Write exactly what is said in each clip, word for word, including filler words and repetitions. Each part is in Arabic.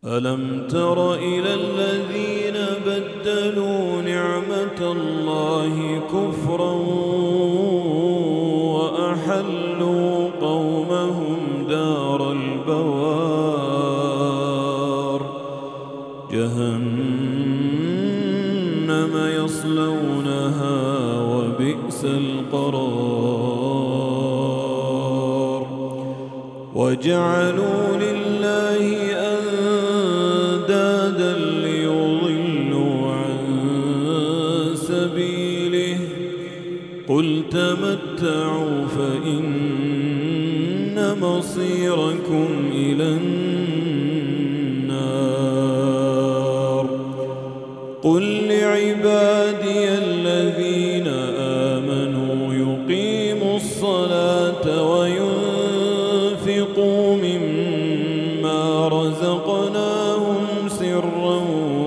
ألم تر إلى الذين بدلوا نعمة الله كفرا وأحلوا قومهم دار البوار جهنم يصلونها وبئس القرار وجعلوا لله أندادا ليضلوا عن سبيله قل تمتعوا فإن مصيركم إلى النار قل لعبادي الذين آمنوا يقيموا الصلاة وينفقوا مما رزقناهم سرا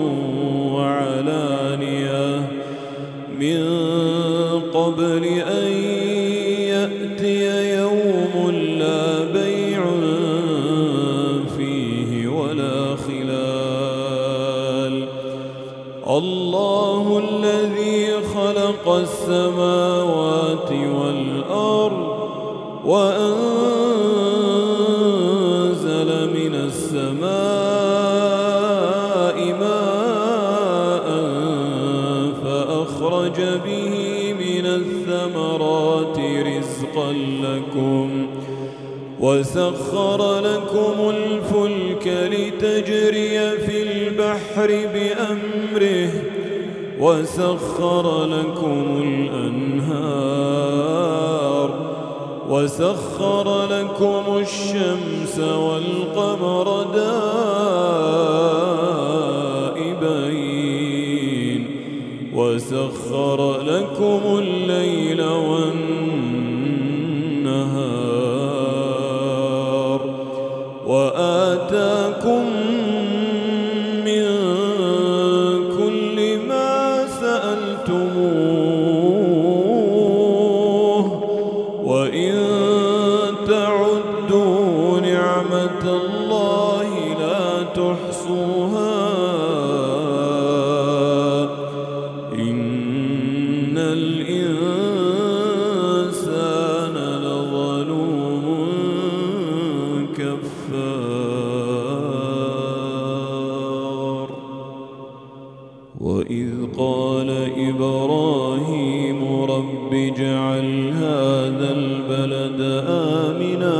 وعلانية من قبل أن يأتي يوم لا بيع فيه ولا خلال الله الذي خلق السماوات والأرض وأنزل من السماء ماء فأخرج به من الثمرات رزقا لكم وسخر لكم الفلك لتجري في البحر بأمره وسخر لكم الأنهار وسخر لكم الشمس والقمر دائبين وسخر لكم الليل والنهار وآتاكم من كل ما سألتموه وإن تعدوا نعمة الله لا تحصوها إن الإنسان لظلوم كفار وإذ قال إبراهيم رب اجعل هذا البلد آمنا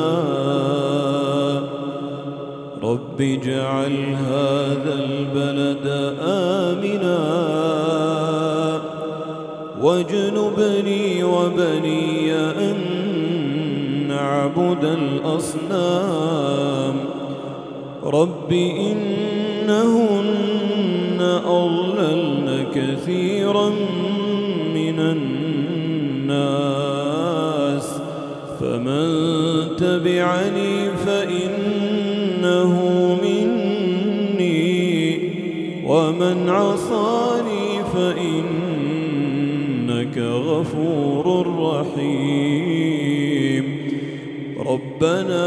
رب اجعل هذا البلد آمنا واجنبني وبني أن نعبد الأصنام رب إنهن أضللن كثيرا من الناس فمن تبعني فإنه مني ومن عصاني فإنك غفور رحيم ربنا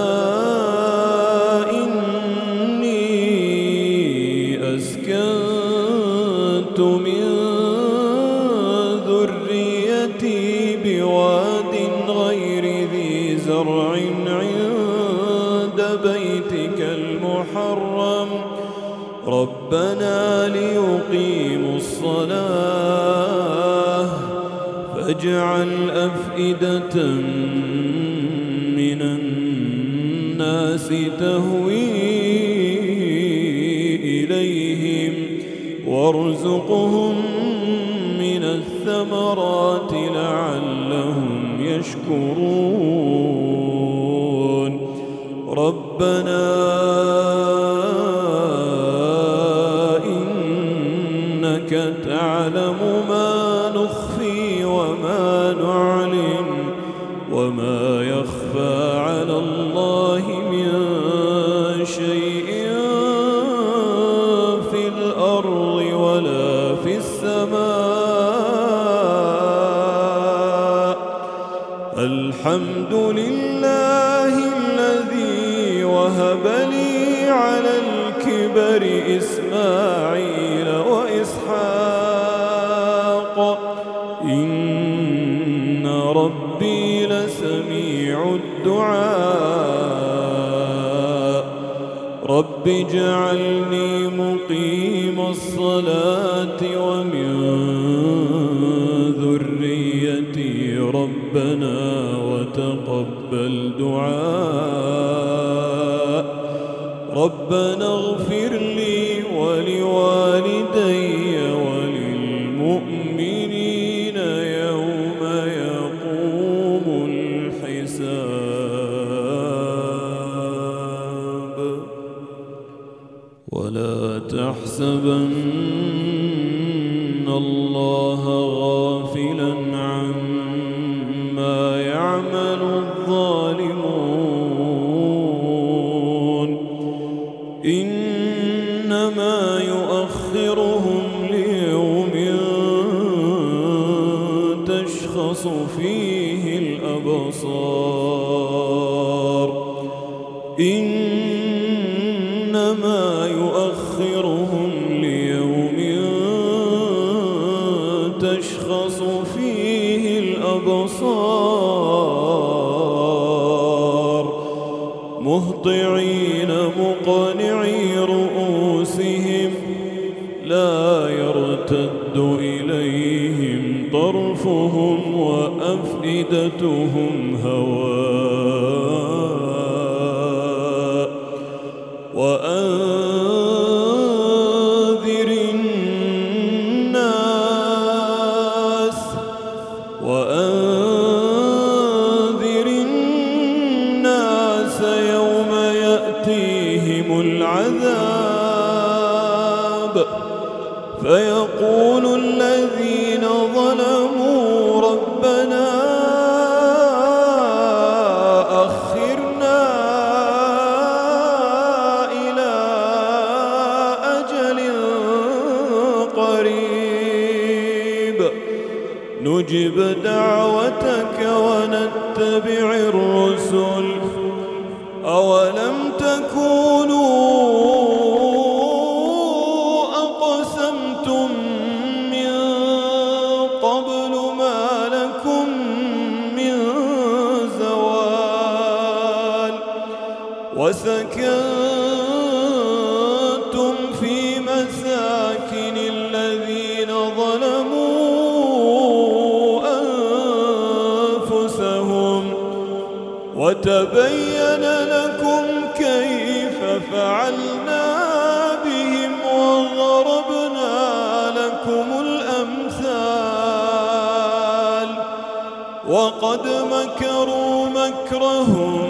إني أسكنت من ذريتي بواد غير ذي زرع عند بيتك المحرم ربنا ليقيموا الصلاة فاجعل أفئدة من الناس تهوي إليهم وارزقهم من الثمرات لعلهم يشكرون ربنا إنك تعلم ما نخفي وما نعلن وما يخفى على الله من شيء في الأرض ولا في السماء الحمد لله الذي وهب لي الكبر إسماعيل وإسحاق إن ربي لسميع الدعاء رب اجعلني مقيم الصلاة ومن ذريتي ربنا وتقبل دعاء ربنا اغفر لي ولوالدي وللمؤمنين يوم يقوم الحساب ولا تحسبن الله غافلا عما يعمل الظالمون إنما يؤخرهم ليوم تشخص فيه الأبصار إنما يؤخرهم ليوم تشخص فيه الأبصار مهطعين مقنعي رؤوسهم لا يرتد إليهم طرفهم وأفئدتهم هواء وأنذر الناس وأنذر الناس يوم يأتيهم العذاب فيقول الذين ظلموا ربنا أخرنا إلى أجل قريب نجب دعوتك ونتبع الرسل أولم تكونوا أقسمتم من قبل ما لكم من زوال وسكنتم في مساكن الذين ظلموا أنفسهم وتبين لكم كيف فعلنا بهم وضربنا لكم الأمثال وقد مكروا مكرهم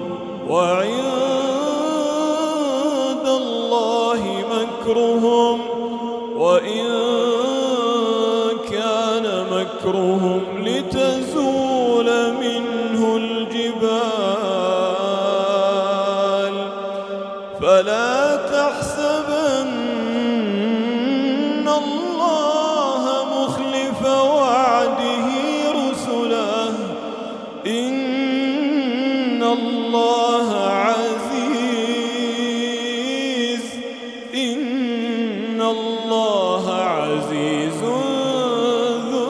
وعند الله مكرهم وإن كان مكرهم لتزول منه الجبال فلا تحسبن الله مخلف وعده رسله إن الله عزيز إن الله عزيز ذو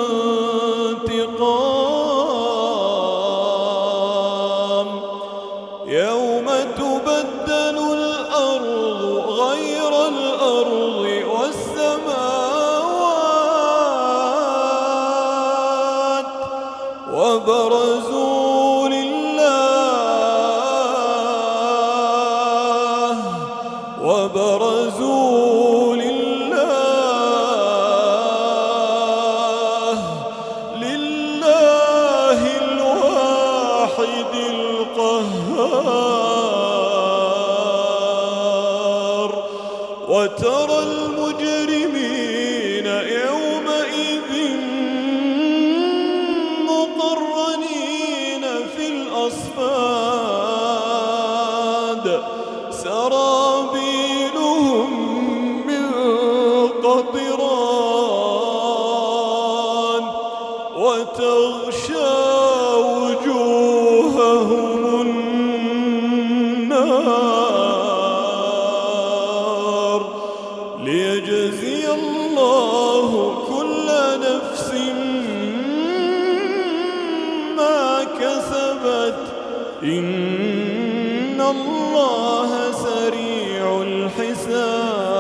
انتقام يوم تبدل الأرض غير الأرض والسماوات وبرزوا لله وبرزوا لله لله الواحد القهار وترى المجرمين يومئذ مقرنين في الأصفاد سرابيلهم من قطران وتغشى وجوههم النار ليجزي الله كل نفس ما كسبت إن الله سريع الحساب.